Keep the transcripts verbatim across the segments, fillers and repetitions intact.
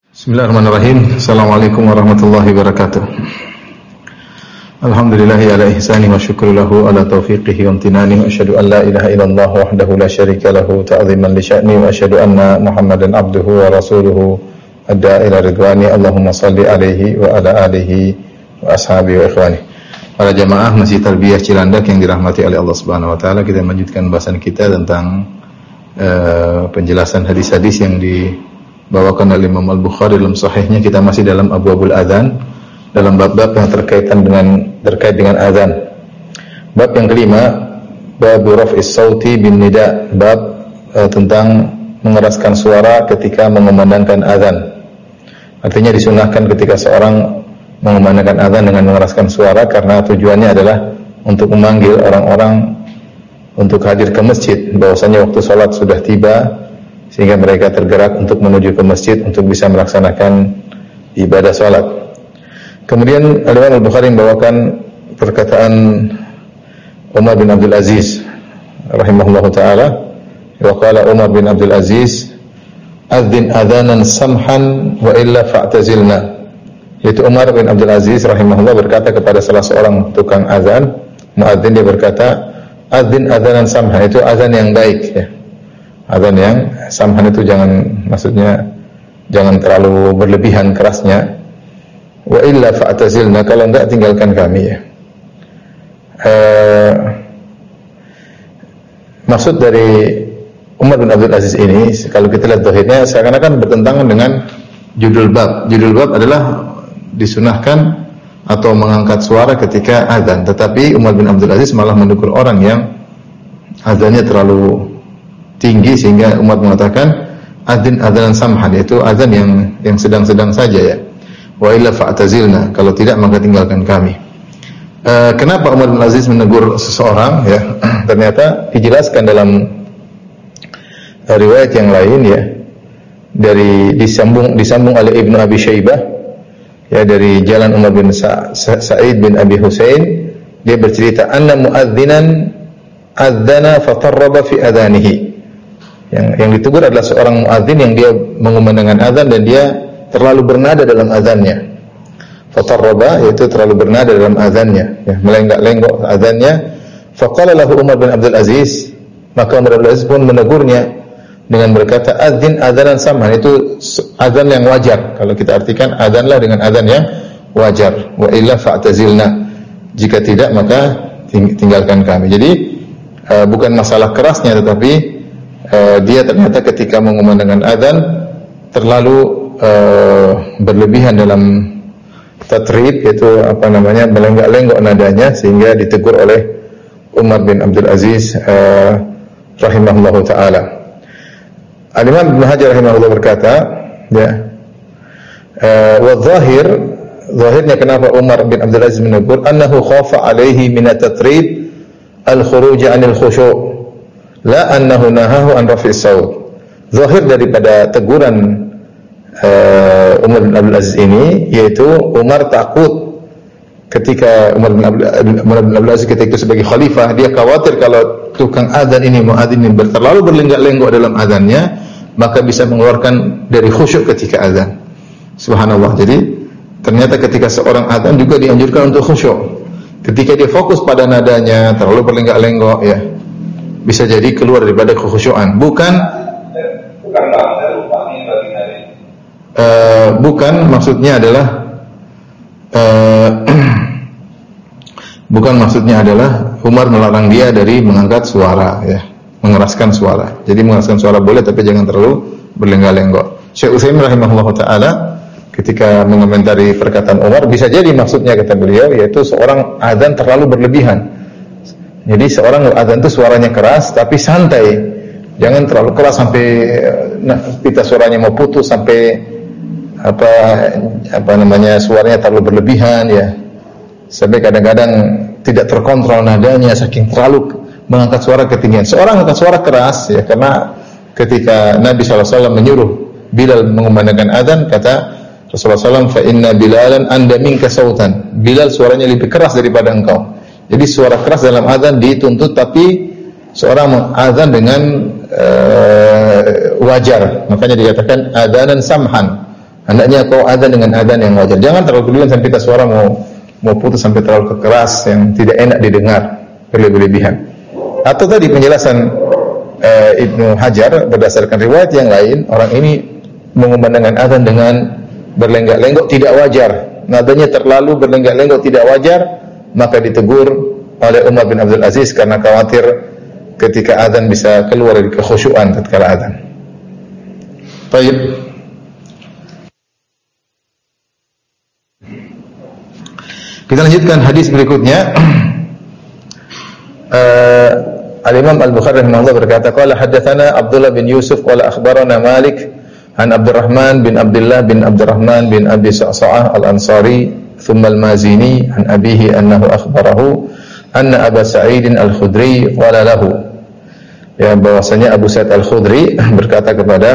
Bismillahirrahmanirrahim. Assalamualaikum warahmatullahi wabarakatuh. Alhamdulillahi ala ihsani wa syukru lahu ala taufiqihi wa amtinani wa asyhadu an la ilaha illallah wahdahu la syarika lahu ta'ziman li sya'ni wa asyhadu anna Muhammadan abduhu wa rasuluhu adda ila ridwani. Allahumma salli alaihi wa ala alihi wa ashabihi wa ikhwani. Para jamaah Masjid Tarbiyah Cilandak yang dirahmati oleh Allah Subhanahu wa taala, kita melanjutkan bahasan kita tentang uh, penjelasan hadis-hadis yang di bawakan oleh Imam Al-Bukhari dalam sahihnya. Kita masih dalam Abwabul Adzan, dalam bab-bab yang terkaitan dengan terkait dengan azan. Bab yang kelima, bab raf'is sauti bin nida, bab uh, tentang mengeraskan suara ketika mengumandangkan azan. Artinya disunahkan ketika seorang mengumandangkan azan dengan mengeraskan suara, karena tujuannya adalah untuk memanggil orang-orang untuk hadir ke masjid, bahwasanya waktu salat sudah tiba, sehingga mereka tergerak untuk menuju ke masjid untuk bisa melaksanakan ibadah salat. Kemudian Imam Al-Bukhari membawakan perkataan Umar bin Abdul Aziz rahimahullahu taala, wa qala Umar bin Abdul Aziz, adzin adzanan samhan wa illa fa'tazilna. Yaitu Umar bin Abdul Aziz rahimahullah berkata kepada salah seorang tukang azan, muadzin, dia berkata, adzin adzanan samhan, itu azan yang baik, ya. Azan yang samhan itu jangan, maksudnya jangan terlalu berlebihan kerasnya. Wa illa fa'tazilna, kalau enggak tinggalkan kami, ya. Uh, maksud dari Umar bin Abdul Aziz ini, kalau kita lihat zahirnya, seakan-akan bertentangan dengan judul bab. Judul bab adalah disunahkan atau mengangkat suara ketika azan, tetapi Umar bin Abdul Aziz malah menegur orang yang azannya terlalu tinggi, sehingga Umar mengatakan adzin adzanan samhan, yaitu azan yang yang sedang-sedang saja, ya. Wa illa fa'tazilna, kalau tidak maka tinggalkan kami. E, kenapa Umar bin Aziz menegur seseorang, ya? Ternyata dijelaskan dalam e, riwayat yang lain, ya, dari disambung disambung oleh Ibnu Abi Syaibah, ya, dari jalan Umar bin Sa- Sa- Sa'id bin Abi Husain. Dia bercerita, anna muadzinan adzana fatarraba fi adanihi. Yang, yang ditegur adalah seorang muadzin yang dia mengumandangkan azan dan dia terlalu bernada dalam azannya. Fatarraba, yaitu terlalu bernada dalam azannya, ya, melenggak-lenggok azannya. Faqala lahu Umar bin Abdul Aziz, maka Umar bin Abdul Aziz pun menegurnya dengan berkata, adzin adzanan samhan, itu azan yang wajar. Kalau kita artikan azanlah dengan azan yang wajar. Wa illa fa'tazilna, jika tidak maka tinggalkan kami. Jadi uh, bukan masalah kerasnya, tetapi Uh, dia ternyata ketika mengumandangkan azan terlalu uh, berlebihan dalam tatrib, yaitu apa namanya, melenggak-lenggok nadanya, sehingga ditegur oleh Umar bin Abdul Aziz uh, rahimahullahu taala. Al-Imam Ibnu Hajar rahimahullah berkata, ya, uh, wa zahir, zahirnya kenapa Umar bin Abdul Aziz menegur, annahu khafa alaihi min at-tatrib al-khuruj 'anil khusyu', la annahu nahahu an raf'is saut. Zahir daripada teguran uh, Umar bin Abdul Aziz ini, yaitu Umar takut ketika Umar bin Abdul, Umar bin Abdul Aziz ketika itu sebagai khalifah, dia khawatir kalau tukang azan ini, muadzin ini terlalu berlenggak-lenggok dalam azannya, maka bisa mengeluarkan dari khusyuk ketika azan. Subhanallah. Jadi ternyata ketika seorang azan juga dianjurkan untuk khusyuk. Ketika dia fokus pada nadanya, terlalu berlenggak-lenggok, ya, bisa jadi keluar daripada kekhusyuan. Bukan bukan uh, bukan maksudnya adalah uh, bukan maksudnya adalah Umar melarang dia dari mengangkat suara, ya, mengeraskan suara. Jadi mengeraskan suara boleh, tapi jangan terlalu berlenggak-lenggok. Syekh Utsaimin rahimahullahu taala ketika mengomentari perkataan Umar, bisa jadi maksudnya, kata beliau, yaitu seorang azan terlalu berlebihan. Jadi seorang azan itu suaranya keras tapi santai, jangan terlalu keras sampai nah, pita suaranya mau putus, sampai apa apa namanya suaranya terlalu berlebihan, ya, sampai kadang-kadang tidak terkontrol nadanya saking terlalu mengangkat suara ketinggian. Seorang angkat suara keras, ya, karena ketika Nabi shallallahu alaihi wasallam menyuruh Bilal mengumandangkan azan, kata Rasulullah shallallahu alaihi wasallam, fa inna Bilalan anda minka sautan, Bilal suaranya lebih keras daripada engkau. Jadi suara keras dalam azan dituntut, tapi seorang mengazan dengan uh, wajar. Makanya dikatakan adzanan samhan, hendaknya kau adzan dengan adzan yang wajar. Jangan terlalu berlebihan sampai kita suara mau mau putus sampai terlalu keras yang tidak enak didengar, berlebihan. Atau tadi penjelasan uh, Ibnu Hajar berdasarkan riwayat yang lain, orang ini mengumandangkan adzan dengan berlenggak-lenggok tidak wajar. Nadanya terlalu berlenggak-lenggok tidak wajar, maka ditegur oleh Umar bin Abdul Aziz karena khawatir ketika adzan bisa keluar dari kekhusyuan tatkala adzan. Baik. Kita lanjutkan hadis berikutnya. uh, Al-Imam Al-Bukhari rahimahullah berkata, qala haddatsana Abdullah bin Yusuf qala akhbarana Malik an Abdurrahman bin Abdullah bin Abdurrahman bin Abi Sa'sa'ah Al-Ansari thumma Al-Mazini an abihi annahu akhbarahu anna Aba Sa'id Al-Khudri qala lahu, ya, bahwasanya Abu Sa'id Al-Khudri berkata kepada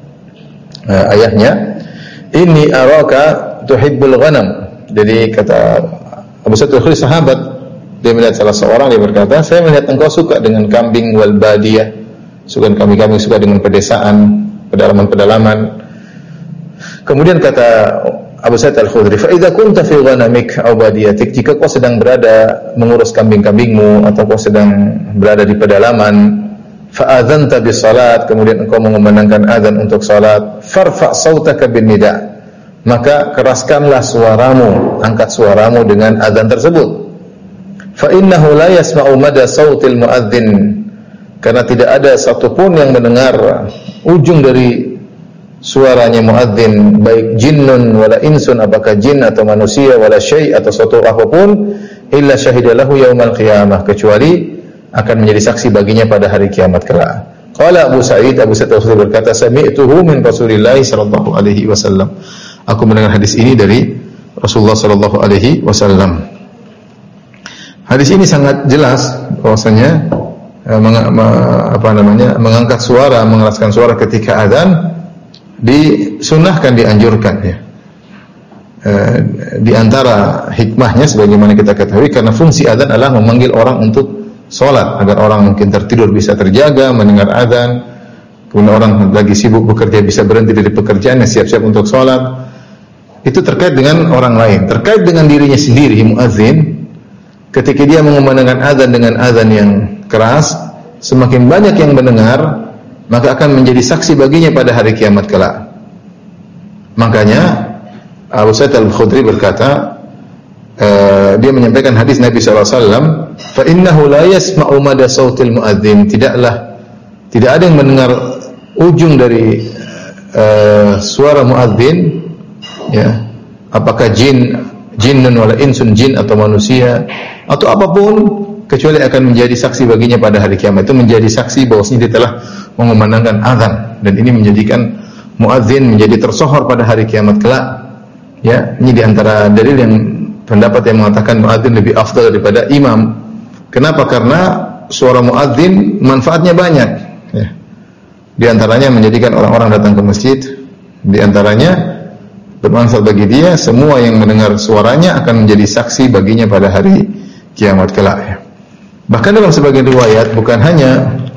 uh, ayahnya, inni araka tuhibbul ghanam. Jadi kata Abu Sa'id Al-Khudri sahabat, dia melihat salah seorang, dia berkata, saya melihat engkau suka dengan kambing wal badiyah, suka dengan kambing-kambing, suka dengan pedesaan, pedalaman-pedalaman. Kemudian kata Abu Sa'id Al-Khudri, fa idza kunta fi ghanamik aw badiyatik, jika kau sedang berada mengurus kambing-kambingmu atau kau sedang berada di pedalaman, fa adzanta bis salat, kemudian engkau mengumandangkan azan untuk salat, farfa sautaka bin nida, maka keraskanlah suaramu, angkat suaramu dengan azan tersebut. Fa innahu la yasma'u mada sautil muadzin, karena tidak ada satupun yang mendengar ujung dari suaranya muadzin, baik jinnun wala insun, apakah jin atau manusia, wala syai' atau suatu apapun, illa syahidalahu yaumal qiyamah, kecuali akan menjadi saksi baginya pada hari kiamat kelak. Qala Abu Sa'id, Abu Sa'id Al-Khudri berkata, sami'tuhu min Rasulillah sallallahu alaihi wasallam, aku mendengar hadis ini dari Rasulullah sallallahu alaihi wasallam. Hadis ini sangat jelas bahwasanya eh, meng, me, apa namanya mengangkat suara, mengeraskan suara ketika azan disunahkan, dianjurkan, ya. Eh, di antara hikmahnya sebagaimana kita ketahui, karena fungsi azan adalah memanggil orang untuk salat agar orang mungkin tertidur bisa terjaga mendengar azan, kemudian orang lagi sibuk bekerja bisa berhenti dari pekerjaannya, siap-siap untuk salat. Itu terkait dengan orang lain, terkait dengan dirinya sendiri. Muadzin ketika dia mengumandangkan azan dengan azan yang keras, semakin banyak yang mendengar, maka akan menjadi saksi baginya pada hari kiamat kelak. Makanya Abu Sa'id Al-Khudri berkata, uh, dia menyampaikan hadis Nabi sallallahu alaihi wasallam, fa innahu la yasma'u mada sautil muadzin, tidaklah tidak ada yang mendengar ujung dari uh, suara muadzin, ya, apakah jin, jinnun wala insun, jin atau manusia atau apapun, kecuali akan menjadi saksi baginya pada hari kiamat. Itu menjadi saksi bahwasanya dia telah mengumandangkan azan, dan ini menjadikan muadzin menjadi tersohor pada hari kiamat kelak. Ya, ini di antara dalil yang pendapat yang mengatakan muadzin lebih afdal daripada imam. Kenapa? Karena suara muadzin manfaatnya banyak, ya. Di antaranya menjadikan orang-orang datang ke masjid, di antaranya bermanfaat bagi dia, semua yang mendengar suaranya akan menjadi saksi baginya pada hari kiamat kelak, ya. Bahkan dalam sebagian riwayat bukan hanya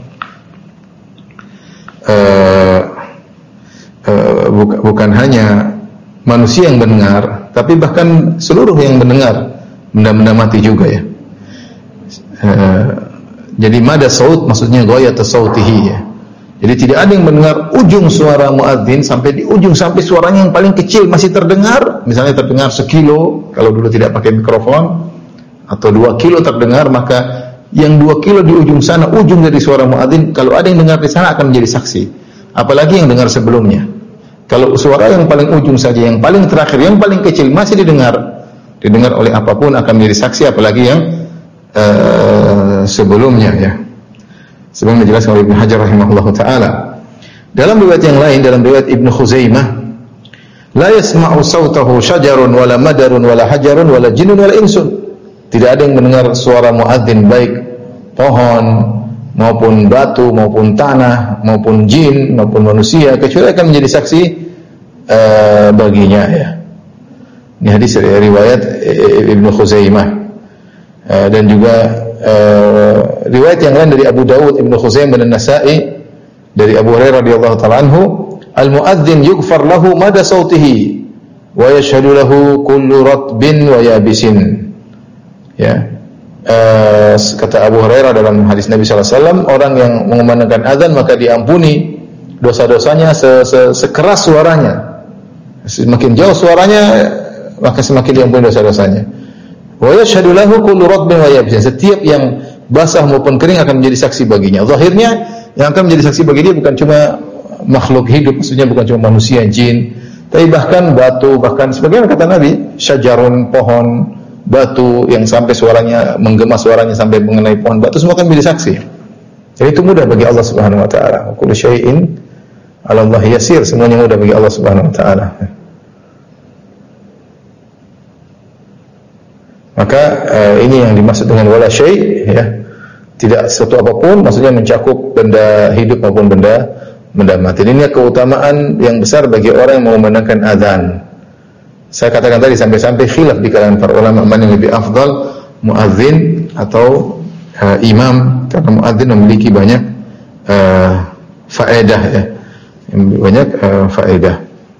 uh, uh, buka, bukan hanya manusia yang mendengar, tapi bahkan seluruh yang mendengar, benda-benda mati juga, ya. Uh, jadi mada saut maksudnya ghayat sautihi, ya. Jadi tidak ada yang mendengar ujung suara muadzin sampai di ujung, sampai suaranya yang paling kecil masih terdengar, misalnya terdengar sekilo kalau dulu tidak pakai mikrofon, atau dua kilo terdengar, maka yang dua kilo di ujung sana, ujung dari suara muadzin, kalau ada yang dengar di sana akan menjadi saksi. Apalagi yang dengar sebelumnya. Kalau suara yang paling ujung saja, yang paling terakhir, yang paling kecil masih didengar, didengar oleh apapun akan menjadi saksi, apalagi yang uh, sebelumnya, ya. Sebagaimana dijelaskan oleh Ibnu Hajar rahimahullah taala. Dalam riwayat yang lain, dalam riwayat Ibnu Khuzaimah, la yasma'u sautahu syajarun wala madarun wala hajarun wala jinnun wala insun. Tidak ada yang mendengar suara muadzin, baik pohon maupun batu maupun tanah maupun jin maupun manusia, kecuali akan menjadi saksi uh, baginya, ya. Ini hadis dari riwayat Ibnu Khuzaimah, uh, dan juga uh, riwayat yang lain dari Abu Dawud, Ibnu Khuzaimah dan Nasa'i dari Abu Hurairah radhiyallahu ta'ala anhu, al-muadzin yughfar lahu mada sautihi wa yashhadu lahu kullu ratbin wa yabisin. Ya. Uh, kata Abu Hurairah dalam hadis Nabi sallallahu alaihi wasallam, orang yang mengumandangkan azan maka diampuni dosa-dosanya se -se sekeras suaranya. Semakin jauh suaranya maka semakin diampuni dosa-dosanya. Wa yashhadu lahu kullu ratbin wa yabisin. Setiap yang basah maupun kering akan menjadi saksi baginya. Zahirnya yang akan menjadi saksi bagi dia bukan cuma makhluk hidup, maksudnya bukan cuma manusia, jin, tapi bahkan batu, bahkan sebagaimana kata Nabi, syajarun, pohon, batu yang sampai suaranya menggema, suaranya sampai mengenai pohon, batu semua akan menjadi saksi. Jadi itu mudah bagi Allah Subhanahu wa taala. Kullu syai'in 'ala Allah yasir, semuanya mudah bagi Allah Subhanahu wa taala. Maka uh, ini yang dimaksud dengan wala syai', ya. Tidak sesuatu apapun, maksudnya mencakup benda hidup maupun benda benda mati. Ini keutamaan yang besar bagi orang yang mengumandangkan azan. Saya katakan tadi sampai-sampai khilaf di kalangan para ulama mana yang lebih afdal, muadzin atau uh, imam, karena muadzin memiliki banyak uh, faedah, ya. Banyak uh, faedah.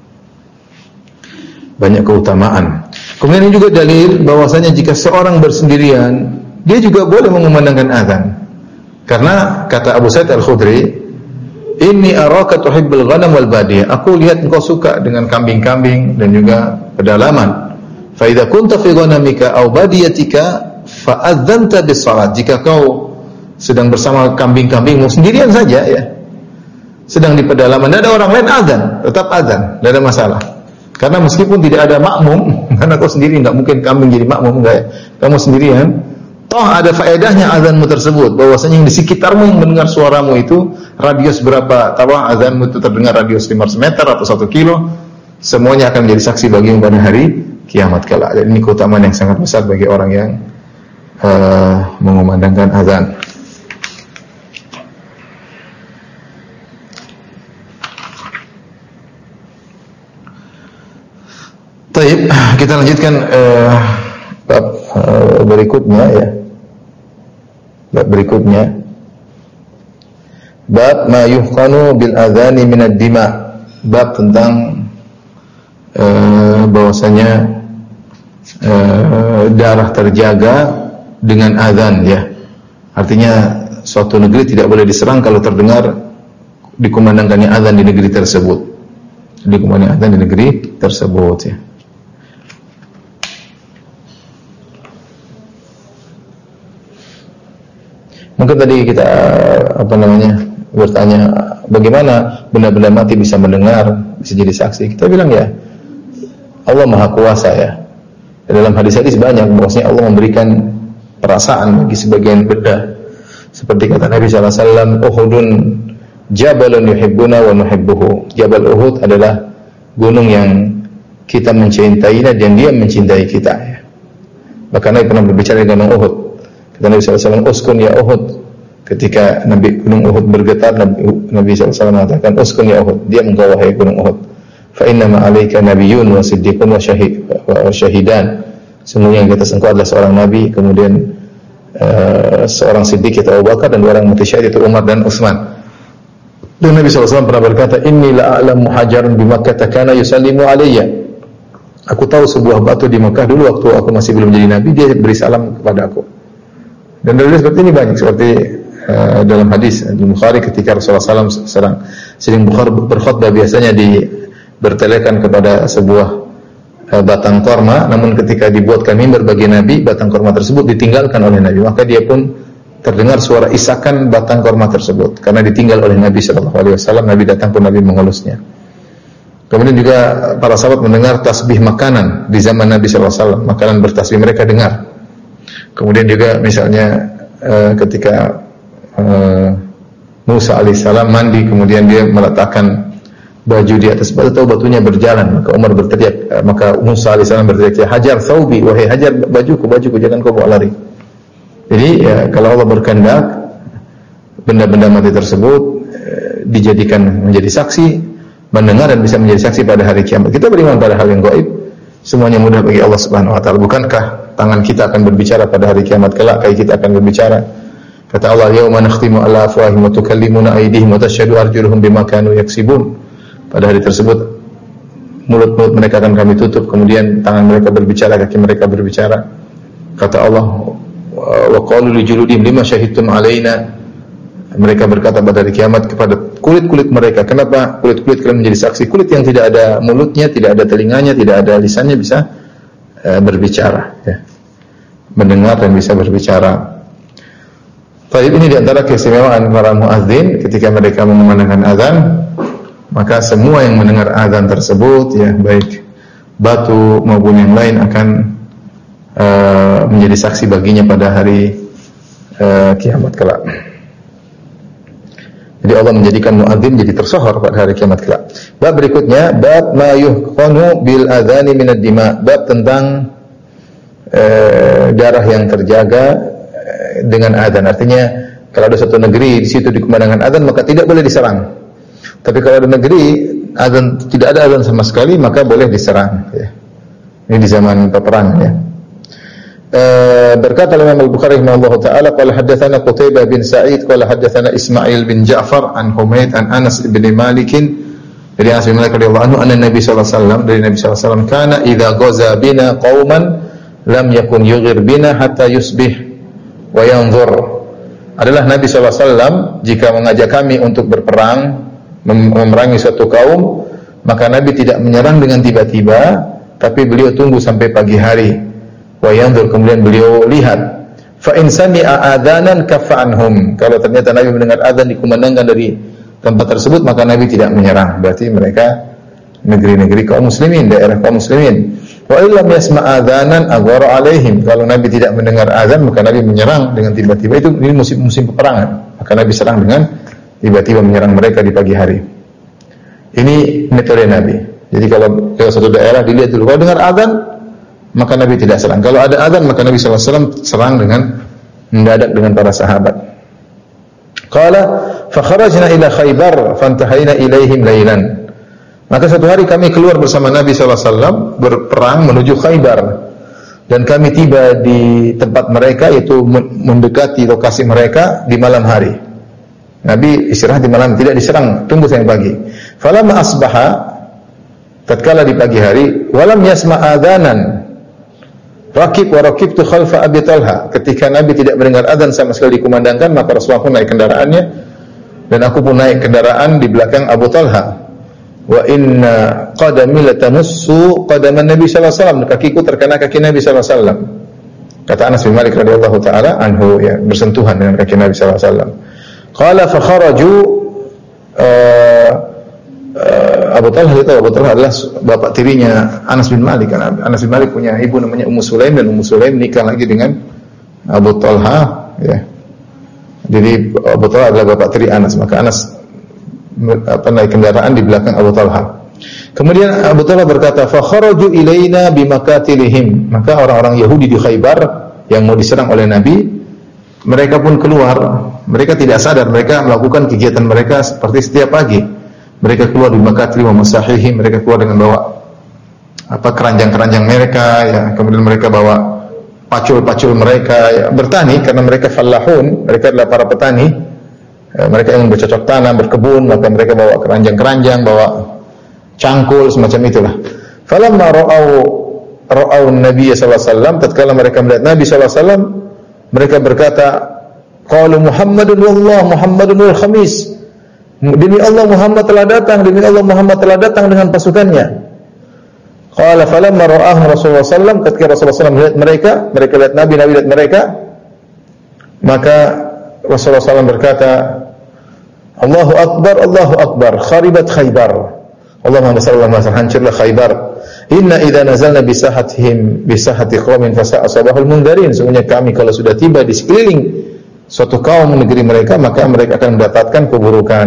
Banyak keutamaan. Kemudian ini juga dalil bahwasanya jika seorang bersendirian, dia juga boleh mengumandangkan azan. Karena kata Abu Sa'id Al-Khudri, "Inni araka tuhibbul ghanam wal badiyah." Aku lihat engkau suka dengan kambing-kambing dan juga pedalaman. Fa idza kunta fi ghanamika aw badiyatika fa adzanta bis salat. Jika kau sedang bersama kambing-kambingmu sendirian saja, ya. Sedang di pedalaman, tidak ada orang lain, azan, tetap azan, tidak ada masalah. Karena meskipun tidak ada makmum, karena kau sendiri enggak mungkin kambing jadi makmum, enggak ya. Kamu sendirian, toh ada faedahnya azanmu tersebut, bahwasanya yang di sekitarmu yang mendengar suaramu itu radius berapa, tahu azanmu itu terdengar radius lima ratus meter atau satu kilo, semuanya akan menjadi saksi bagimu pada hari kiamat kelak. Dan ini keutamaan yang sangat besar bagi orang yang uh, mengumandangkan azan. Baik, kita lanjutkan uh, bab uh, berikutnya, ya. Bab berikutnya, bab ma yuhqanu bil adhani min ad-dima, bab tentang uh, bahwasanya uh, darah terjaga dengan azan, ya. Artinya suatu negeri tidak boleh diserang kalau terdengar dikumandangkannya azan di negeri tersebut. Dikumandangkan azan di negeri tersebut, ya. Mungkin tadi kita apa namanya bertanya bagaimana benda-benda mati bisa mendengar, bisa jadi saksi. Kita bilang ya Allah Maha Kuasa, ya. Dalam hadis-hadis banyak bahwasanya Allah memberikan perasaan bagi sebagian benda. Seperti kata Nabi sallallahu alaihi wasallam, "Uhudun jabalun yuhibbuna wa nuhibbuhu." Jabal Uhud adalah gunung yang kita mencintainya dan dia mencintai kita, ya. Bahkan Nabi pernah berbicara dengan Uhud. Nabi sallallahu alaihi wasallam, "Uskun ya Uhud." Ketika Nabi gunung Uhud bergetar, Nabi, Nabi sallallahu alaihi wasallam mengatakan, "Uskun ya Uhud." Dia engkau wahai gunung Uhud. Fa inna ma 'alaika nabiyyun wa siddiqun wa syahid wa syahidan. Semuanya yang di atas engkau adalah seorang nabi, kemudian uh, seorang siddiq yaitu Abu Bakar, dan dua orang mati syahid yaitu Umar dan Utsman. Dan Nabi sallallahu alaihi wasallam pernah berkata, "Inni la a'lamu hajaran bi Makkah kana yusallimu alayya." Aku tahu sebuah batu di Mekah dulu waktu aku masih belum jadi nabi, dia beri salam kepada aku. Dan dalil seperti ini banyak, seperti uh, dalam hadis Al-Bukhari ketika Rasulullah sallallahu alaihi wasallam sering berkhutbah biasanya di bertelekan kepada sebuah uh, batang korma, namun ketika dibuatkan mimbar bagi Nabi, batang korma tersebut ditinggalkan oleh Nabi, maka dia pun terdengar suara isakan batang korma tersebut karena ditinggal oleh Nabi sallallahu alaihi wasallam. Nabi datang pun Nabi mengelusnya. Kemudian juga para sahabat mendengar tasbih makanan di zaman Nabi sallallahu alaihi wasallam, makanan bertasbih mereka dengar. Kemudian juga misalnya uh, ketika uh, Musa alaihissalam mandi, kemudian dia meletakkan baju di atas batu, tahu batunya berjalan, maka Umar berteriak, uh, maka Musa alaihissalam berteriak, "Hajar thawbi, wahai hajar bajuku, bajuku, jangan kau bawa lari." Jadi ya, kalau Allah berkehendak benda-benda mati tersebut uh, dijadikan menjadi saksi, mendengar dan bisa menjadi saksi pada hari kiamat. Kita beriman pada hal yang gaib, semuanya mudah bagi Allah Subhanahu wa taala. Bukankah tangan kita akan berbicara pada hari kiamat kelak, kaki kita akan berbicara. Kata Allah, "Yauma nakhtimu ala afwahihim wa tukallimuna aydihim wa tashhadu arjuluhum bima kanu yaksibun." pada hari tersebut mulut-mulut mereka akan kami tutup, kemudian tangan mereka berbicara, kaki mereka berbicara. Kata Allah, wa qalu li juludihim lima syahidtum alaina. Mereka berkata pada hari kiamat kepada kulit-kulit mereka, kenapa kulit-kulit kalian menjadi saksi? Kulit yang tidak ada mulutnya, tidak ada telinganya, tidak ada lisannya bisa uh, berbicara, ya. Mendengar dan bisa berbicara. Baik, ini diantara keistimewaan para muadzin ketika mereka mengumandangkan azan, maka semua yang mendengar azan tersebut, ya baik batu maupun yang lain akan uh, menjadi saksi baginya pada hari uh, kiamat kelak. Jadi Allah menjadikan muadzin jadi tersohor pada hari kiamat kelak. Bab berikutnya, bab ma yuhqanu bil adzani minad dima, bab tentang uh, darah yang terjaga dengan azan. Artinya kalau ada satu negeri di situ dikumandangkan azan, maka tidak boleh diserang. Tapi kalau ada negeri azan tidak ada azan sama sekali, maka boleh diserang, ya. Ini di zaman peperangan, ya. E, berkata Imam Al-Bukhari rahimahullahu taala, qala haddatsana Qutaibah bin Sa'id qala haddatsana Ismail bin Ja'far an Humaid an Anas bin Malik dari Anas bin Malik radhiyallahu anhu anna Nabi sallallahu alaihi wasallam, dari Nabi sallallahu alaihi wasallam, kana idza ghaza bina qauman lam yakun yughir bina hatta yusbih wa yanzur. Adalah Nabi sallallahu alaihi wasallam jika mengajak kami untuk berperang, memerangi suatu kaum, maka Nabi tidak menyerang dengan tiba-tiba, tapi beliau tunggu sampai pagi hari. Wa yanzur, kemudian beliau lihat. Fa in sami'a adzanan kaffa anhum. Kalau ternyata Nabi mendengar azan dikumandangkan dari tempat tersebut, maka Nabi tidak menyerang. Berarti mereka negeri-negeri kaum muslimin, daerah kaum muslimin. Wa illam yasma' adzanan aghara alaihim. Kalau Nabi tidak mendengar azan, maka Nabi menyerang dengan tiba-tiba. Itu ini musim-musim peperangan. Maka Nabi serang dengan tiba-tiba menyerang mereka di pagi hari. Ini metode Nabi. Jadi kalau ke satu daerah dilihat dulu, kalau dengar azan, maka Nabi tidak serang. Kalau ada azan, maka Nabi sallallahu alaihi wasallam serang dengan mendadak dengan para sahabat. Qala fa kharajna ila Khaybar fantahaina ilaihim lailan. Maka satu hari kami keluar bersama Nabi sallallahu alaihi wasallam berperang menuju Khaybar, dan kami tiba di tempat mereka, yaitu mendekati lokasi mereka di malam hari. Nabi istirahat di malam, tidak diserang, tunggu sampai pagi. Falamma asbaha, tatkala di pagi hari, walam yasma adzanan rakib wa rakibtu khalfa Abi Talha. Ketika Nabi tidak mendengar azan sama sekali dikumandangkan, maka Rasulullah pun naik kendaraannya dan aku pun naik kendaraan di belakang Abu Talha. Wa inna qadami latamussu qadaman Nabi sallallahu alaihi wasallam, kakiku terkena kaki Nabi sallallahu alaihi wasallam. Kata Anas bin Malik radhiyallahu taala anhu, ya, bersentuhan dengan kaki Nabi sallallahu alaihi wasallam. Qala fa kharaju uh, uh, Abu Talha itu Abu Talha adalah bapak tirinya Anas bin Malik. Anas bin Malik punya ibu namanya Ummu Sulaim, dan Ummu Sulaim nikah lagi dengan Abu Talha, ya. Jadi Abu Talha adalah bapak tiri Anas, maka Anas apa naik kendaraan di belakang Abu Talha. Kemudian Abu Talha berkata, fa kharaju ilaina bimakatilihim. Maka orang-orang Yahudi di Khaybar yang mau diserang oleh Nabi, mereka pun keluar. Mereka tidak sadar, mereka melakukan kegiatan mereka seperti setiap pagi. Mereka keluar di makatil wa masahihim, mereka keluar dengan bawa apa keranjang-keranjang mereka, ya. Kemudian mereka bawa pacul-pacul mereka, ya, bertani karena mereka fallahun, mereka adalah para petani. Ya, mereka yang bercocok tanam, berkebun, maka mereka bawa keranjang-keranjang, bawa cangkul semacam itulah. Falamma ra'au ra'au Nabi sallallahu alaihi wasallam, tatkala mereka melihat Nabi sallallahu alaihi wasallam, mereka berkata, qalu Muhammadun wallah Muhammadun wal khamis. Demi Allah Muhammad telah datang, demi Allah Muhammad telah datang dengan pasukannya. Qala falamma ra'ahu Rasulullah sallallahu alaihi wasallam, ketika Rasulullah sallallahu alaihi wasallam melihat mereka, mereka lihat Nabi, Nabi lihat mereka, maka Rasulullah sallallahu alaihi wasallam berkata, Allahu Akbar, Allahu Akbar, kharibat Khaybar. Allahumma salli ala Muhammad, hancurlah Khaybar. Inna idza nazalna bi sahatihim bi sahati qaumin fa sa'asabahul mundarin. Sesungguhnya kami kalau sudah tiba di sekeliling suatu kaum negeri mereka, maka mereka akan mendapatkan keburukan.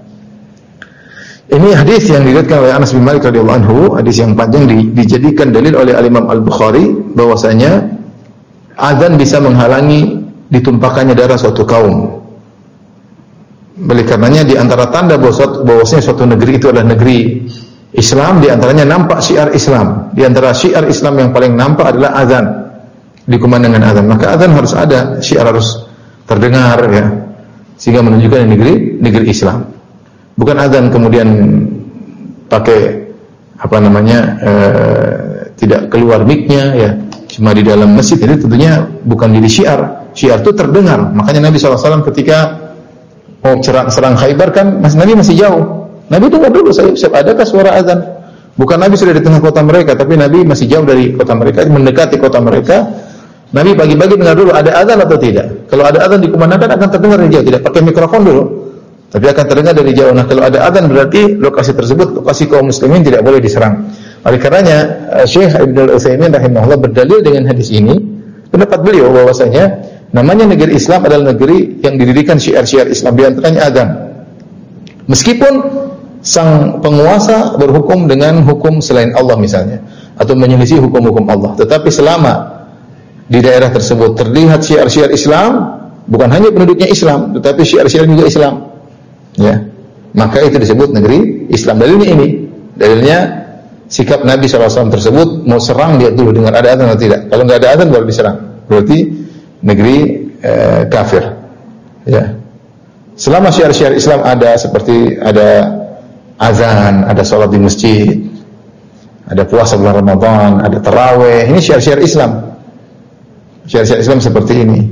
Ini hadis yang diriwayatkan oleh Anas bin Malik radhiyallahu anhu, hadis yang panjang, di, dijadikan dalil oleh Al-Imam Al-Bukhari bahwasanya azan bisa menghalangi ditumpahkannya darah suatu kaum. Oleh karenanya di antara tanda bahwasanya suatu negeri itu adalah negeri Islam, di antaranya nampak syiar Islam. Di antara syiar Islam yang paling nampak adalah azan, dikumandangkan azan. Maka azan harus ada, syiar harus terdengar, ya, sehingga menunjukkan negeri negeri Islam. Bukan azan kemudian pakai apa namanya uh, tidak keluar mic-nya ya, cuma di dalam masjid, itu tentunya bukan jadi syiar. Syiar itu terdengar. Makanya Nabi shallallahu alaihi wasallam ketika mau serang, serang Khaybar kan, mas, Nabi masih jauh. Nabi tunggu dulu, saya siap adakah suara azan? Bukan Nabi sudah di tengah kota mereka, tapi Nabi masih jauh dari kota mereka, mendekati kota mereka. Nabi pagi-pagi dengar dulu ada azan atau tidak. Kalau ada azan dikumandangkan akan terdengar dari jauh, tidak pakai mikrofon dulu, tapi akan terdengar dari jauh. Nah, kalau ada azan berarti lokasi tersebut lokasi kaum muslimin tidak boleh diserang. Oleh karenanya Syekh Ibnu Utsaimin rahimahullah berdalil dengan hadis ini, pendapat beliau bahwasanya namanya negeri Islam adalah negeri yang didirikan syiar-syiar Islam, di antaranya azan. Meskipun sang penguasa berhukum dengan hukum selain Allah misalnya, atau menyelisih hukum-hukum Allah, tetapi selama di daerah tersebut terlihat syiar-syiar Islam, bukan hanya penduduknya Islam, tetapi syiar-syiar juga Islam, ya, maka itu disebut negeri Islam. Dalilnya ini, dalilnya sikap Nabi shallallahu alaihi wasallam tersebut, mau serang dia dulu dengan ada azan atau tidak. Kalau nggak ada azan baru diserang, berarti negeri eh, kafir, ya. Selama syiar-syiar Islam ada, seperti ada azan, ada sholat di masjid, ada puasa bulan Ramadan, ada taraweh, ini syiar-syiar Islam. Syiar-syiar Islam seperti ini.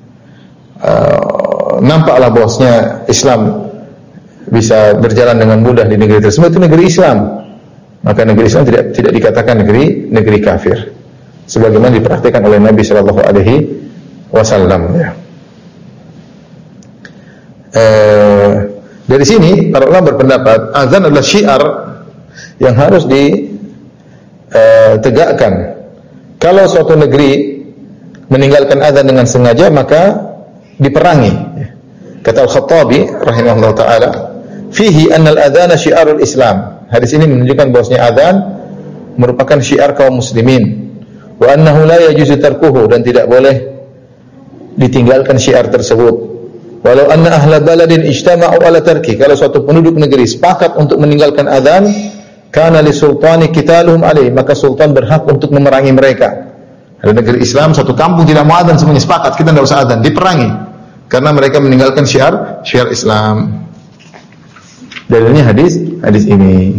Uh, nampaklah bahwasanya Islam bisa berjalan dengan mudah di negeri tersebut, itu negeri Islam. Maka negeri Islam tidak tidak dikatakan negeri negeri kafir, sebagaimana dipraktikkan oleh Nabi Shallallahu Alaihi Wasallam. Ya. Uh, Dari sini para ulama berpendapat azan adalah syiar yang harus ditegakkan. Uh, Kalau suatu negeri meninggalkan azan dengan sengaja, maka diperangi. Kata Al-Khattabi rahimahullah taala, fihi anna al-adzana syiarul Islam. Hadis ini menunjukkan bahwasanya azan merupakan syiar kaum muslimin. Wa annahu la yajuzu tarkuhu, dan tidak boleh ditinggalkan syiar tersebut. Walau anna ahla baladin ijtama'u ala tarki, kalau suatu penduduk negeri sepakat untuk meninggalkan azan, kana li sultani qitaluhum alaih, maka sultan berhak untuk memerangi mereka. Ada negeri Islam, satu kampung tidak mau azan, semuanya sepakat kita tidak usah azan, diperangi karena mereka meninggalkan syiar syiar Islam. Dalilnya hadis hadis ini.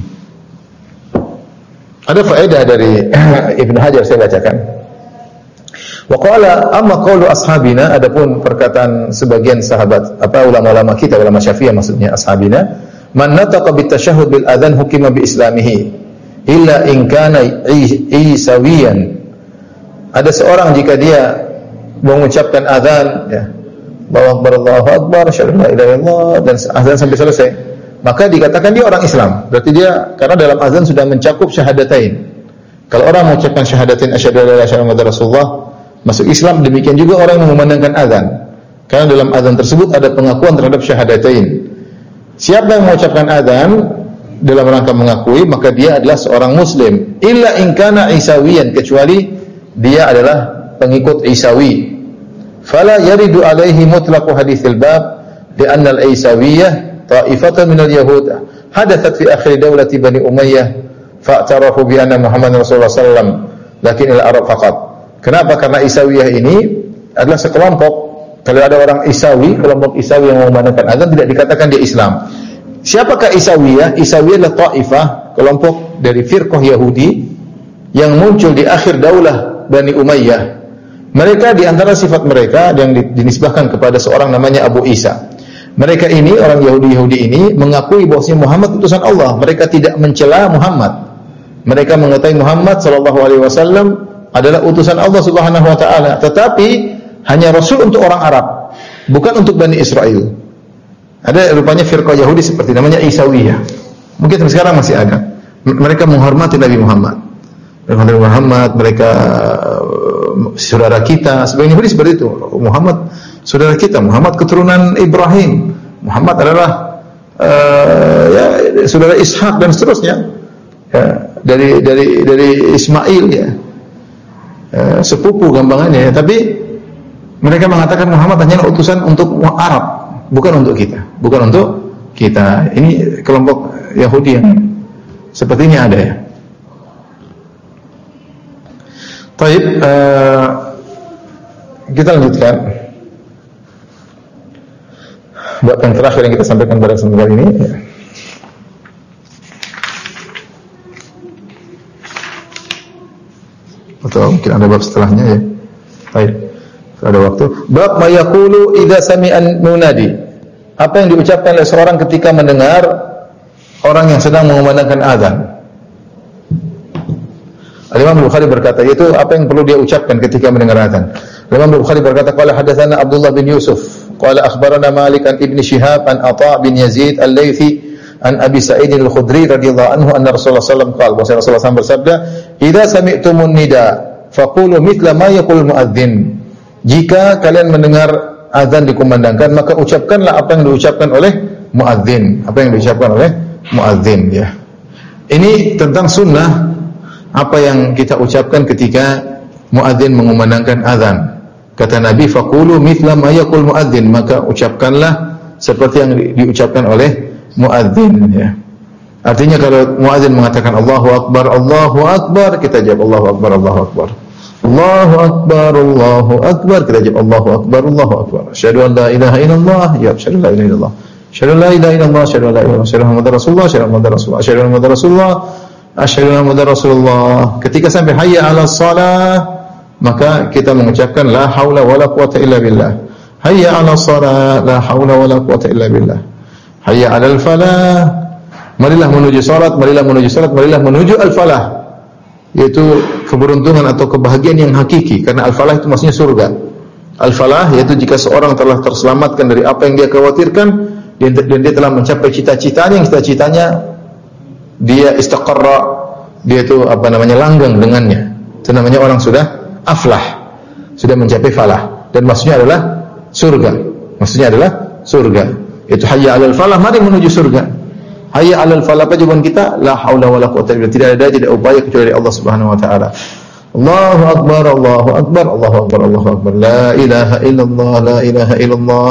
Ada faedah dari Ibnu Hajar, saya bacakan. Wa qala amma qawlu ashabina, adapun perkataan sebagian sahabat, apa ulama-ulama kita, ulama Syafi'iyah maksudnya ashabina, man nataqa bit tasyahhud bil adzan hukima bi islamihi illa in kana isawiyan. Ada seorang jika dia mengucapkan azan, ya, Allahu akbar Allahu akbar asyhadu an la ilaha illallah, dan azan sampai selesai, maka dikatakan dia orang Islam. Berarti dia, karena dalam azan sudah mencakup syahadatain. Kalau orang mengucapkan syahadatain asyhadu an la ilaha illallah Rasulullah, masuk Islam. Demikian juga orang yang mengumandangkan azan, karena dalam azan tersebut ada pengakuan terhadap syahadatain. Siapa yang mengucapkan azan dalam rangka mengakui, maka dia adalah seorang muslim. Illa in kana isawiyan, kecuali dia adalah pengikut Isawi. Fala yaridu alaihi mutlaqu haditsil bab li'anna al-Isawiyah ta'ifatan min al-yahud hadathat fi akhir dawlati Bani Umayyah fa'tarafu bi anna Muhammadar Rasulullah sallallahu alaihi wasallam lakin al-Arab faqat. Kenapa? Karena Isawiyah ini adalah sekelompok. Kalau ada orang Isawi, kelompok Isawi yang memandangkan azan, tidak dikatakan dia Islam. Siapakah Isawiyah? Isawiyah adalah ta'ifah, kelompok dari firqah Yahudi yang muncul di akhir daulah Bani Umayyah. Mereka, di antara sifat mereka yang dinisbahkan kepada seorang namanya Abu Isa. Mereka ini, orang Yahudi-Yahudi ini, mengakui bahwasanya Muhammad utusan Allah. Mereka tidak mencela Muhammad. Mereka mengetahui Muhammad sallallahu alaihi wasallam adalah utusan Allah Subhanahu wa taala, tetapi hanya rasul untuk orang Arab, bukan untuk Bani Israel. Ada rupanya firqah Yahudi seperti namanya Isawiyah. Mungkin sekarang masih ada. Mereka menghormati Nabi Muhammad. Nabi Muhammad, mereka saudara kita, sebagian Yahudi seperti itu. Muhammad saudara kita, Muhammad keturunan Ibrahim, Muhammad adalah uh, ya, saudara Ishak dan seterusnya, ya, dari dari dari Ismail, ya, uh, sepupu gampangannya. Ya. Tapi mereka mengatakan Muhammad hanya utusan untuk Arab, bukan untuk kita, bukan untuk kita. Ini kelompok Yahudi yang sepertinya ada, ya. Baik, uh, kita lanjutkan. Buat yang terakhir yang kita sampaikan pada kesempatan ini, ya. atau mungkin ada bab setelahnya ya. Baik. Ada waktu. Bab ma yaqulu idza sami'an munadi. Apa yang diucapkan oleh seorang ketika mendengar orang yang sedang mengumandangkan azan. Al-Imam Bukhari berkata, itu apa yang perlu dia ucapkan ketika mendengar azan. Al-Imam Bukhari berkata, qala hadatsana Abdullah bin Yusuf, qala akhbarana Malik an Ibn Shihab an Atha bin Yazid al-Laythi an Abi Sa'id al-Khudri radhiyallahu anhu anna Rasulullah sallallahu alaihi wasallam qala, Rasulullah sallallahu alaihi wasallam bersabda, "Idza sami'tumun nida, faqulu mithla ma yaqul muadzin." Jika kalian mendengar azan dikumandangkan, maka ucapkanlah apa yang diucapkan oleh muadzin, apa yang diucapkan oleh muadzin ya. Ini tentang sunnah apa yang kita ucapkan ketika muadzin mengumandangkan azan. Kata Nabi, faqulu mithla ma yaqul muadzin, maka ucapkanlah seperti yang diucapkan oleh muadzin ya. Artinya kalau muadzin mengatakan Allahu akbar, Allahu akbar, kita jawab Allahu akbar, Allahu akbar. Allahu akbar, Allahu akbar, kita jawab Allahu akbar, Allahu akbar. Asyhadu an la ilaha illallah, ya asyhadu la ilaha illallah. Asyhadu la ilaha illallah, asyhadu la ilaha illallah, asyhadu Muhammadar Rasulullah, asyhadu Muhammadar Rasulullah, asyhadu Muhammadar Rasulullah, asyhadu Muhammadar Rasulullah. Ketika sampai hayya 'alas shalah, maka kita mengucapkan la haula wala quwata illa billah. Hayya 'alas shalah, la haula wala quwata illa billah. Hayya 'alal falah, marilah menuju salat, marilah menuju salat, marilah menuju al-falah. Yaitu keberuntungan atau kebahagiaan yang hakiki, karena al-falah itu maksudnya surga. Al-falah yaitu jika seorang telah terselamatkan dari apa yang dia khawatirkan dan dia telah mencapai cita-citanya, yang cita-citanya dia istaqarra, dia itu apa namanya langgang dengannya. Itu namanya orang sudah aflah, sudah mencapai falah, dan maksudnya adalah surga. Maksudnya adalah surga. Itu hayya 'alal falah, mari menuju surga. Hayya 'alal falah, apa jawaban kita? La haula wala quwwata illa billah. Tidak ada tidak upaya kecuali dari Allah Subhanahu wa taala. Allahu akbar, Allahu akbar, Allahu akbar, Allahu akbar. La ilaha illallah, la ilaha illallah.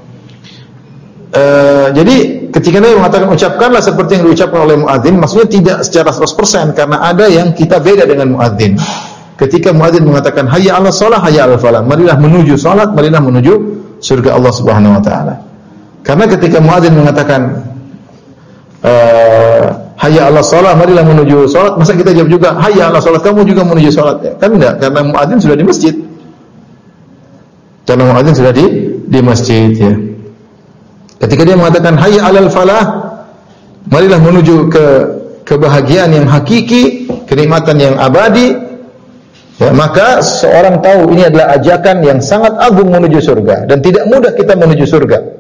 Uh, jadi ketika Nabi mengatakan ucapkanlah seperti yang diucapkan oleh muadzin, maksudnya tidak secara seratus persen, karena ada yang kita beda dengan muadzin. Ketika muadzin mengatakan hayya 'alas shalah, hayya 'alal falah, marilah menuju salat, marilah menuju surga Allah Subhanahu wa taala. Karena ketika muadzin mengatakan Uh, hayya 'alas shalah, marilah menuju salat, masa kita jawab juga hayya 'alas shalah, kamu juga menuju salat ya? Kan enggak, karena muadzin sudah di masjid. Karena muadzin sudah di di masjid ya. Ketika dia mengatakan hayya 'alal falah, marilah menuju ke kebahagiaan yang hakiki, kenikmatan yang abadi ya, maka seorang tahu ini adalah ajakan yang sangat agung menuju surga, dan tidak mudah kita menuju surga.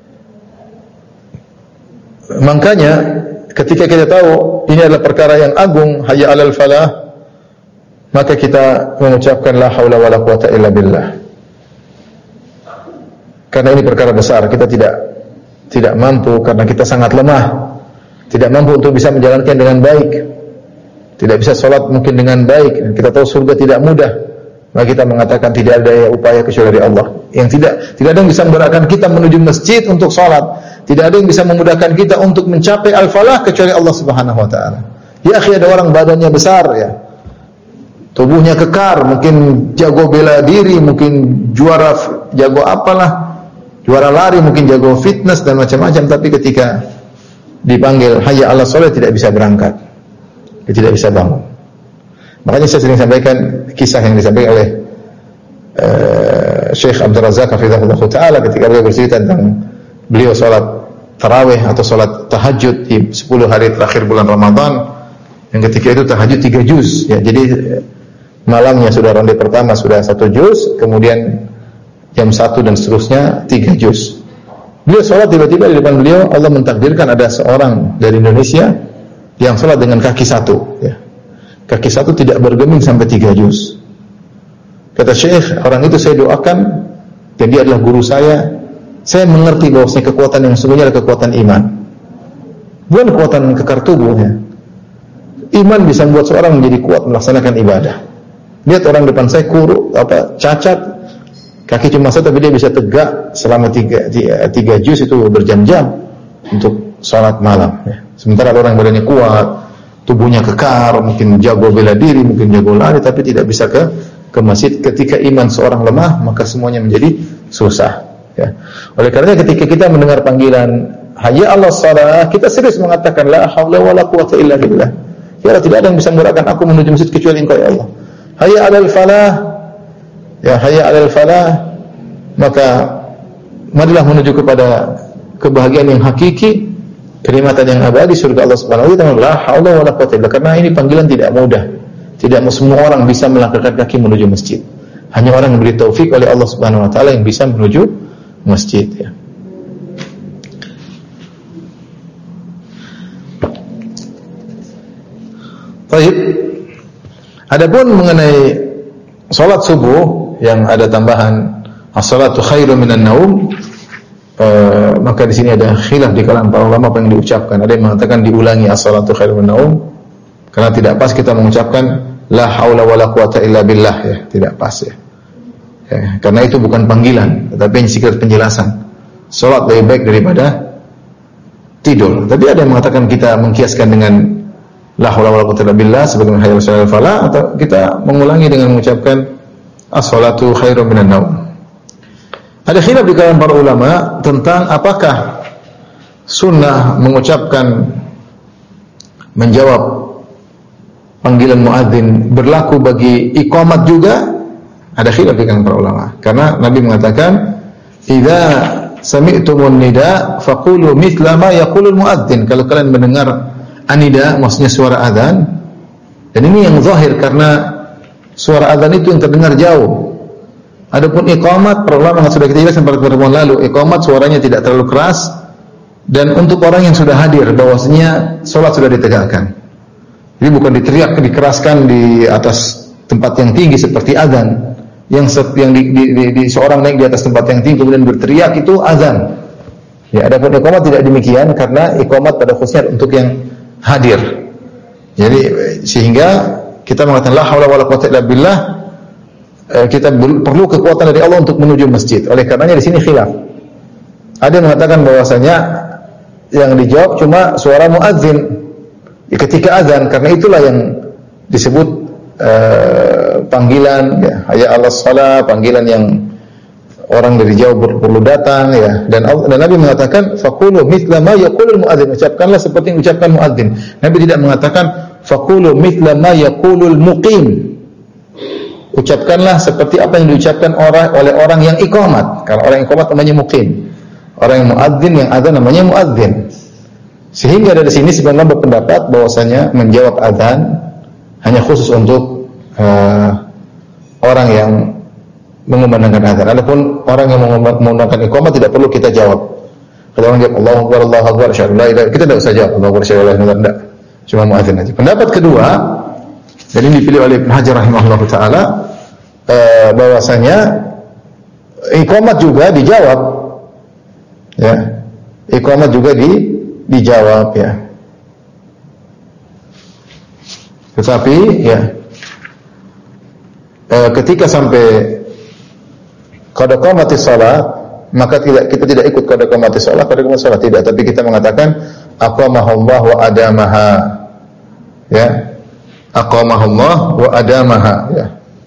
Makanya ketika kita tahu ini adalah perkara yang agung, hayya 'alal falah, maka kita mengucapkan la haula wala quwata illa billah. Karena ini perkara besar, kita tidak tidak mampu, karena kita sangat lemah, tidak mampu untuk bisa menjalankan dengan baik, tidak bisa sholat mungkin dengan baik, dan kita tahu surga tidak mudah, maka kita mengatakan tidak ada upaya kecuali dari Allah. Yang tidak tidak ada yang bisa memberatkan kita menuju masjid untuk sholat, tidak ada yang bisa memudahkan kita untuk mencapai al-falah kecuali Allah Subhanahu wa taala. Ya akhi, ada orang badannya besar ya, tubuhnya kekar, mungkin jago bela diri, mungkin juara jago apalah, juara lari, mungkin jago fitness dan macam-macam, tapi ketika dipanggil hayya 'alas shalah tidak bisa berangkat, dia tidak bisa bangun. Makanya saya sering sampaikan kisah yang disampaikan oleh uh, Syekh Abdul Razak hafizahullah taala ketika beliau bercerita tentang beliau salat tarawih atau salat tahajud di sepuluh hari terakhir bulan Ramadan, yang ketika itu tahajud tiga juz ya. Jadi malamnya sudah ronde pertama sudah satu juz, kemudian jam satu dan seterusnya tiga juz. Beliau salat, tiba-tiba di depan beliau Allah mentakdirkan ada seorang dari Indonesia yang salat dengan kaki satu ya. Kaki satu tidak bergeming sampai tiga juz. Kata Syekh, orang itu saya doakan, dan dia adalah guru saya. Saya mengerti bahwasanya kekuatan yang sesungguhnya adalah kekuatan iman, bukan kekuatan kekar tubuhnya. Iman bisa membuat seorang menjadi kuat melaksanakan ibadah. Lihat orang depan saya kurus, apa cacat, kaki cuma satu, tapi dia bisa tegak selama tiga, tiga, tiga juz itu berjam-jam untuk sholat malam. Ya. Sementara orang badannya kuat, tubuhnya kekar, mungkin jago bela diri, mungkin jago lari, tapi tidak bisa ke ke masjid. Ketika iman seorang lemah, maka semuanya menjadi susah. Ya. Oleh karenanya ketika kita mendengar panggilan hayya 'alas shalah, kita serius mengatakan la haula wala quwata illa billah. Ya Allah, tidak ada yang bisa memberatkan aku menuju masjid kecuali Engkau ya Allah. hayya 'alal falah, ya hayya 'alal falah, maka marilah menuju kepada kebahagiaan yang hakiki, kenikmatan yang abadi, surga Allah Subhanahu wa taala. La haula wala quwwata illa billah. Karena ini panggilan tidak mudah. Tidak semua orang bisa melangkahkan kaki menuju masjid. Hanya orang yang diberi taufik oleh Allah Subhanahu wa taala yang bisa menuju masjid, ya. Baik. Adapun mengenai salat subuh yang ada tambahan as-salatu khairum minan naum, uh, maka di sini ada khilaf di kalangan para ulama apa yang diucapkan. Ada yang mengatakan diulangi as-salatu khairum minan naum karena tidak pas kita mengucapkan la haula wala quwata illa billah, ya, tidak pas, ya. Ya, karena itu bukan panggilan, tetapi sekedar penjelasan. Salat lebih baik daripada tidur. Tapi ada yang mengatakan kita mengkiaskan dengan la haula wala quwwata illa billah sebagaimana hayya 'alal falah, atau kita mengulangi dengan mengucapkan as-salatu khairum minan naum. Ada khilaf di kalangan para ulama tentang apakah sunnah mengucapkan menjawab panggilan muadzin berlaku bagi iqamat juga. Ada khilaf di kalangan para ulama karena Nabi mengatakan idza sami'tumun nida faqulu mithla ma yaqulul muadzin. Kalau kalian mendengar anida, maksudnya suara azan, dan ini yang zahir karena suara azan itu yang terdengar jauh. Adapun iqamat, para ulama sudah kita jelaskan pada pertemuan lalu, iqamat suaranya tidak terlalu keras dan untuk orang yang sudah hadir bahwasanya salat sudah ditegakkan. Jadi bukan diteriak, dikeraskan di atas tempat yang tinggi seperti azan. Yang yang di, di, di, di seorang naik di atas tempat yang tinggi kemudian berteriak, itu azan. Ya, adapun iqamat tidak demikian karena iqamat pada khususnya untuk yang hadir. Jadi sehingga kita mengatakan la haula wala quwwata illa billah, kita perlu kekuatan dari Allah untuk menuju masjid. Oleh karenanya di sini khilaf. Ada yang mengatakan bahwasanya yang dijawab cuma suara muadzin ketika azan, karena itulah yang disebut uh, panggilan, ya, hayya 'alas shalah, panggilan yang orang dari jauh perlu datang, ya. Dan, dan Nabi mengatakan faqulu mithla ma yaqulul muadzin, ucapkanlah seperti yang ucapkan muadzin. Nabi tidak mengatakan faqulu mithla ma yaqulul muqim, ucapkanlah seperti apa yang diucapkan orang oleh orang yang iqamat. Karena orang yang iqamat namanya muqim, orang yang muadzin, yang azan namanya muadzin. Sehingga dari sini sebenarnya berpendapat bahwasanya menjawab azan hanya khusus untuk uh, orang yang mengumandangkan azan. Adapun orang yang mengumandangkan iqamah tidak perlu kita jawab. Kalau orang jawab Allahu Akbar, Allahu Akbar, asyhadu la ilaha illallah, kita tidak usah jawab Allahu Akbar, asyhadu la ilaha illallah, tidak. Cuma muadzin aja. Pendapat kedua, dan ini dipilih oleh Ibnu Hajar rahimahullahu taala, uh, bahwasanya iqamah juga dijawab. Ya. Iqamah juga di dijawab, ya. Tetapi ya e, ketika sampai qad qamatis shalah, maka tidak, kita tidak ikut qad qamatis shalah, qad qamatis shalah tidak, tapi kita mengatakan aqamahullah wa adamaha, ya. Aqamahullah wa adamaha, ya.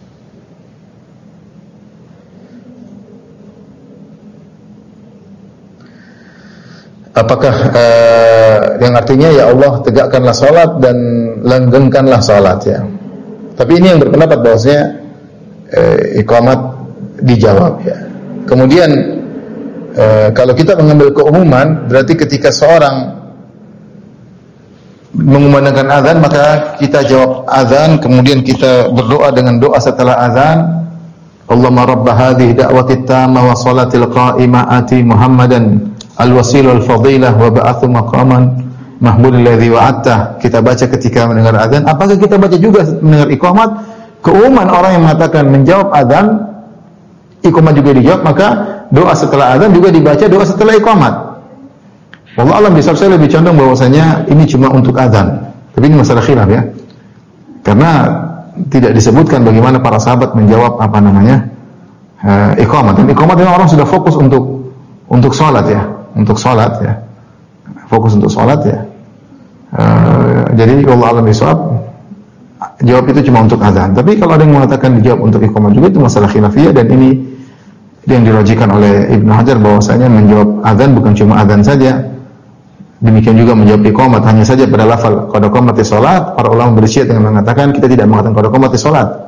Apakah uh, yang artinya ya Allah tegakkanlah salat dan langgengkanlah salat, ya. Tapi ini yang berpendapat bahwasanya uh, iqamat dijawab, ya. Kemudian uh, kalau kita mengambil keumuman, berarti ketika seorang mengumandangkan azan maka kita jawab azan, kemudian kita berdoa dengan doa setelah azan, Allahumma rabb hadhihi da'wati tammah wa salatil qa'imah ati Muhammadan al-wasil wal-fadilah wa ba'athu maqaman mahmud alladhi wa'atta. Kita baca ketika mendengar azan. Apakah kita baca juga mendengar iqamat? Keumuman orang yang mengatakan menjawab azan, iqamat juga dijawab, maka doa setelah azan juga dibaca doa setelah iqamat. Wallahu a'lam bishawab. Saya lebih condong bahwasanya ini cuma untuk azan. Tapi ini masalah khilaf, ya. Karena tidak disebutkan bagaimana para sahabat menjawab apa namanya uh, iqamat. Dan iqamat memang orang sudah fokus untuk untuk salat, ya. Untuk salat, ya, fokus untuk salat, ya. Uh, jadi Allah alam bisawab, jawab itu cuma untuk azan. Tapi kalau ada yang mengatakan dijawab untuk iqamah juga, itu masalah khilafiyah, dan ini yang dirajikan oleh Ibnu Hajar bahwasanya menjawab azan bukan cuma azan saja, demikian juga menjawab iqamat. Hanya saja pada lafal qad qamatis shalah, para ulama bersyiat dengan mengatakan kita tidak mengatakan qad qamatis shalah,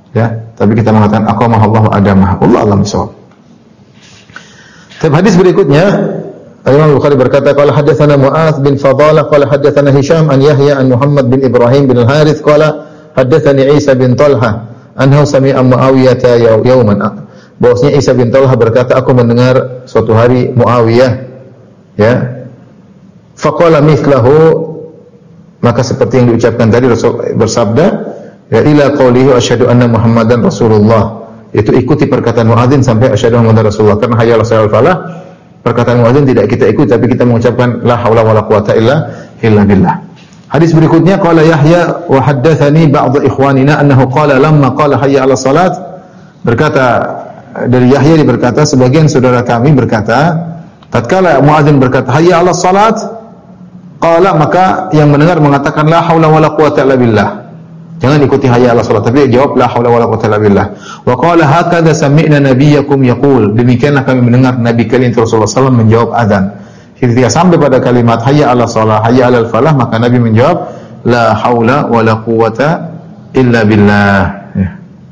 Ya, tapi kita mengatakan aqamahallahu adamah. Allah alam bisawab. Tapi hadis berikutnya Imam Bukhari berkata qala hadatsana Mu'adz bin Fadalah qala hadatsana Hisham an Yahya an Muhammad bin Ibrahim bin Al-Harits qala hadatsani Isa bin Talha annahu sami'a Muawiyah yawman. Bahwasanya Isa bin Talha berkata aku mendengar suatu hari Muawiyah ya. Faqala mithlahu, maka seperti yang diucapkan tadi Rasul bersabda ya ila qaulihi asyhadu anna Muhammadan Rasulullah. Itu ikuti perkataan muadzin sampai asyhadu anna Muhammadan Rasulullah. Karena hayya 'alas falah, perkataan muadzin tidak kita ikuti tapi kita mengucapkan la haula wala quwata illa illa billah. Hadis berikutnya qala Yahya wa haddatsani ba'd ikhwanina annahu qala lamma qala hayya 'alas salat, berkata dari Yahya berkata sebagian saudara kami berkata tatkala muadzin berkata hayya 'alas salat qala, maka yang mendengar mengatakan la haula wala quwata illa billah. Jangan ikuti hayya 'alas salat, tapi jawab la haula wala quwata illa billah. Wa qala hakadha sami'na nabiyyakum yaqul, demikianlah kami mendengar nabi kalian Rasulullah sallallahu alaihi wasallam menjawab azan. Ketika sampai pada kalimat hayya 'alas salah, hayya 'alal falah, maka nabi menjawab la haula wala quwata illa billah. Ya.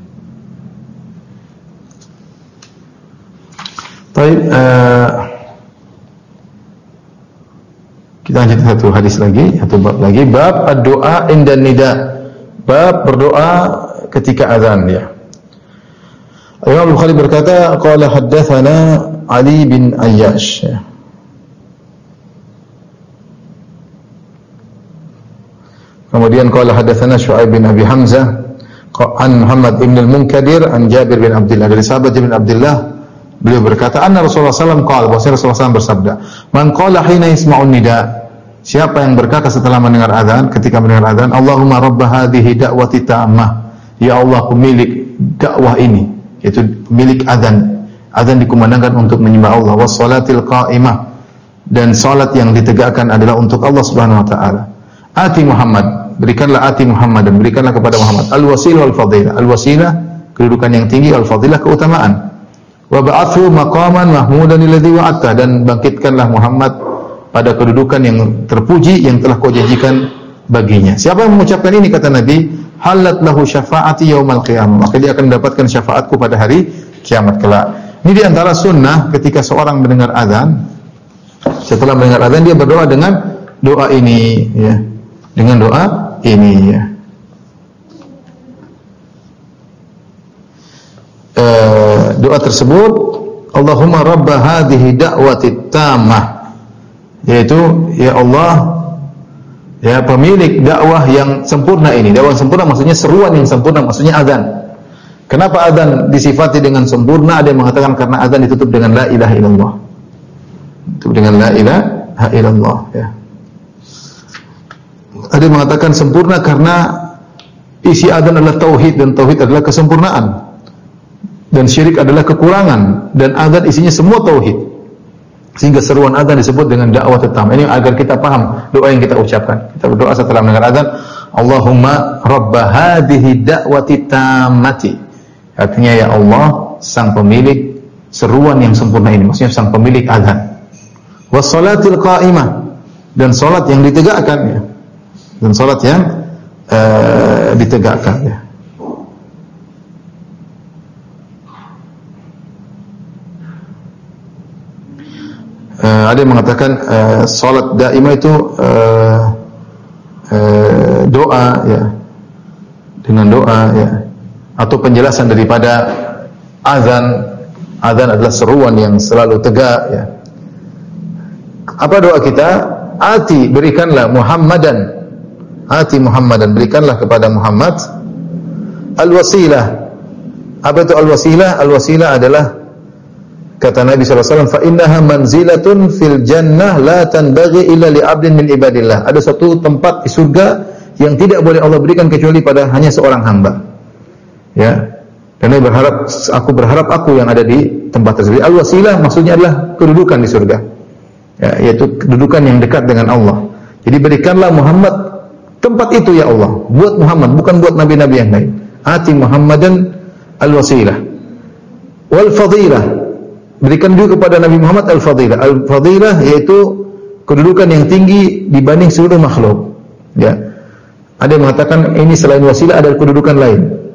Baik, uh, kita lanjut satu hadis lagi, satu bab lagi, bab ad-du'a inda nida. Bab berdoa ketika azan ya. Imam Bukhari berkata qala haddatsana Ali bin Ayyash ya. Kemudian qala haddatsana Syu'aib bin Abi Hamzah an Muhammad bin al-Munkadir an Jabir bin Abdullah, dari sahabat Jabir bin Abdullah, beliau berkata anna Rasulullah sallallahu alaihi wasallam qala, bahwa Rasulullah sallallahu alaihi wasallam bersabda man qala hina yasma'un nida, siapa yang berkata setelah mendengar azan, ketika mendengar azan, Allahumma rabb hadhihi da'wati tammah, ya Allah pemilik dakwah ini, yaitu pemilik azan, azan dikumandangkan untuk menyembah Allah, was salatil qa'imah, dan salat yang ditegakkan adalah untuk Allah Subhanahu wa taala. Ati Muhammad, berikanlah ati Muhammad, dan berikanlah kepada Muhammad al-wasilah wal fadilah, al-wasilah kedudukan yang tinggi, al-fadilah keutamaan. Wa ba'athu maqaman mahmudan alladhi wa'ata, dan bangkitkanlah Muhammad pada kedudukan yang terpuji yang telah kau janjikan baginya. Siapa yang mengucapkan ini, kata Nabi, halat lahu syafaati yaumal qiyamah, maka dia akan mendapatkan syafaatku pada hari kiamat kelak. Ini di antara sunnah ketika seorang mendengar azan, setelah mendengar azan dia berdoa dengan doa ini ya. Dengan doa ini ya. E, doa tersebut Allahumma rabb hadhihi da'wati tammah, yaitu ya Allah ya pemilik dakwah yang sempurna ini. Dakwah sempurna maksudnya seruan yang sempurna, maksudnya azan. Kenapa azan disifati dengan sempurna? Ada yang mengatakan karena azan ditutup dengan la ilaha illallah. Ditutup dengan la ilaha illallah ya. Ada yang mengatakan sempurna karena isi azan adalah tauhid, dan tauhid adalah kesempurnaan, dan syirik adalah kekurangan, dan azan isinya semua tauhid, sehingga seruan azan disebut dengan dakwah tammah. Ini agar kita paham doa yang kita ucapkan. Kita berdoa setelah mendengar azan, Allahumma rabb hadhihi da'wati tammati, artinya ya Allah sang pemilik seruan yang sempurna ini, maksudnya sang pemilik azan. Was salatil qa'imah, dan salat yang ditegakkan ya. Dan salat yang uh, ditegakkan ya. Uh, ada yang mengatakan uh, salat daimah itu uh, uh, doa ya, dengan doa ya, atau penjelasan daripada azan. Azan adalah seruan yang selalu tegak ya. Apa doa kita? Ati, berikanlah Muhammadan, ati Muhammadan, berikanlah kepada Muhammad al-wasilah. Apa itu al-wasilah? Al-wasilah adalah, kata Nabi sallallahu alaihi wasallam, fa innaha manzilatun fil jannah la tanbaghi illa li 'abdin min ibadillah. Ada satu tempat di surga yang tidak boleh Allah berikan kecuali pada hanya seorang hamba. Ya. Dan Nabi berharap, aku berharap aku yang ada di tempat tersebut. Al-wasilah maksudnya adalah kedudukan di surga. Ya, yaitu kedudukan yang dekat dengan Allah. Jadi berikanlah Muhammad tempat itu ya Allah, buat Muhammad, bukan buat nabi-nabi yang lain. Ati Muhammadan al-wasilah wal fadilah, berikan juga kepada Nabi Muhammad al-fadilah. Al-fadilah yaitu kedudukan yang tinggi dibanding seluruh makhluk. Ya. Ada yang mengatakan ini selain wasilah ada kedudukan lain.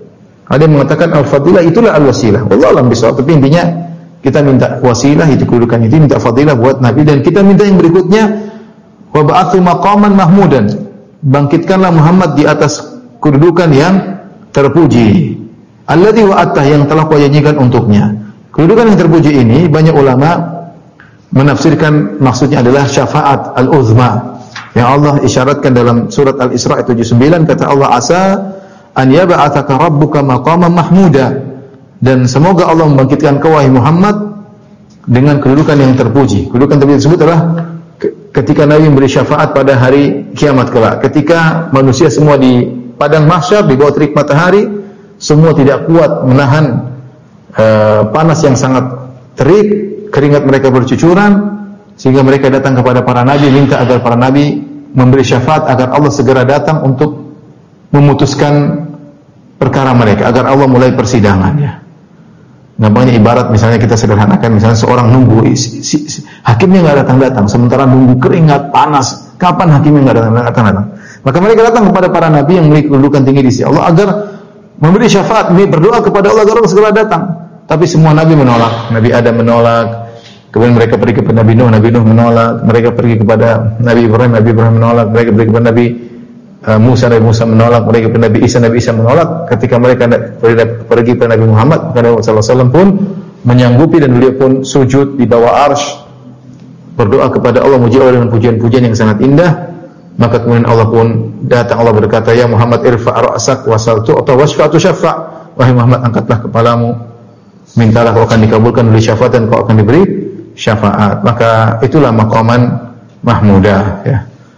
Ada yang mengatakan al-fadilah itulah al-wasilah. Wallahu a'lam bishawab. Tapi intinya kita minta wasilah itu kedudukan itu, minta fadilah buat Nabi, dan kita minta yang berikutnya wa ba'athu maqaman mahmudan. Bangkitkanlah Muhammad di atas kedudukan yang terpuji. Alladzi wa'attah, yang telah Kau janjikan untuknya. Kedudukan yang terpuji ini banyak ulama menafsirkan maksudnya adalah syafaat al-uzma yang Allah isyaratkan dalam surat Al-Isra tujuh puluh sembilan. Kata Allah, asa an yab'atsaka rabbuka maqaman mahmuda, dan semoga Allah membangkitkan kau wahai Muhammad dengan kedudukan yang terpuji. Kedudukan terpuji tersebut adalah ketika Nabi memberi syafaat pada hari kiamat kelak, ketika manusia semua di padang mahsyar di bawah terik matahari, semua tidak kuat menahan uh, panas yang sangat terik, keringat mereka bercucuran, sehingga mereka datang kepada para nabi minta agar para nabi memberi syafaat agar Allah segera datang untuk memutuskan perkara mereka, agar Allah mulai persidangannya. Gampangnya ibarat misalnya kita sederhanakan, misalnya seorang nunggu si, si, si, hakimnya nggak datang-datang, sementara nunggu keringat panas, kapan hakimnya nggak datang-datang? Maka mereka datang kepada para nabi yang memiliki kedudukan tinggi di sisi Allah agar memberi syafaat, berdoa kepada Allah agar Allah segera datang. Tapi semua nabi menolak. Nabi Adam menolak, kemudian mereka pergi kepada Nabi Nuh, Nabi Nuh menolak, mereka pergi kepada Nabi Ibrahim, Nabi Ibrahim menolak, mereka pergi kepada Nabi Musa, Nabi Musa menolak, mereka kepada Nabi Isa, Nabi Isa menolak. Ketika mereka pergi kepada Nabi Muhammad, maka Nabi sallallahu alaihi wasallam pun menyanggupi dan beliau pun sujud di bawah arsy, berdoa kepada Allah, muji Allah dengan pujian-pujian yang sangat indah. Maka kemudian Allah pun datang, Allah berkata, ya Muhammad irfa' ra'sak wasal tu'ta wasfa'tu syafa'. Wahai Muhammad, angkatlah kepalamu, mintalah kau akan dikabulkan, beri syafaat dan kau akan diberi syafaat. Maka itulah maqaman mahmudah, ya.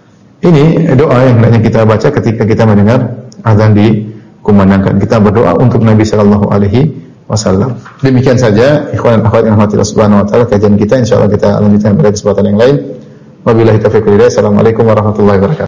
Ini doa yang hendaknya kita baca ketika kita mendengar azan dikumandangkan. Kita berdoa untuk Nabi sallallahu alaihi wasallam. Demikian saja ikhwan dan akhwat yang dirahmati Allah Subhanahu wa taala, kajian kita, insyaallah kita lanjutkan pada kesempatan yang lain. Wabillahi taufiq wal hidayah. Assalamualaikum warahmatullahi wabarakatuh.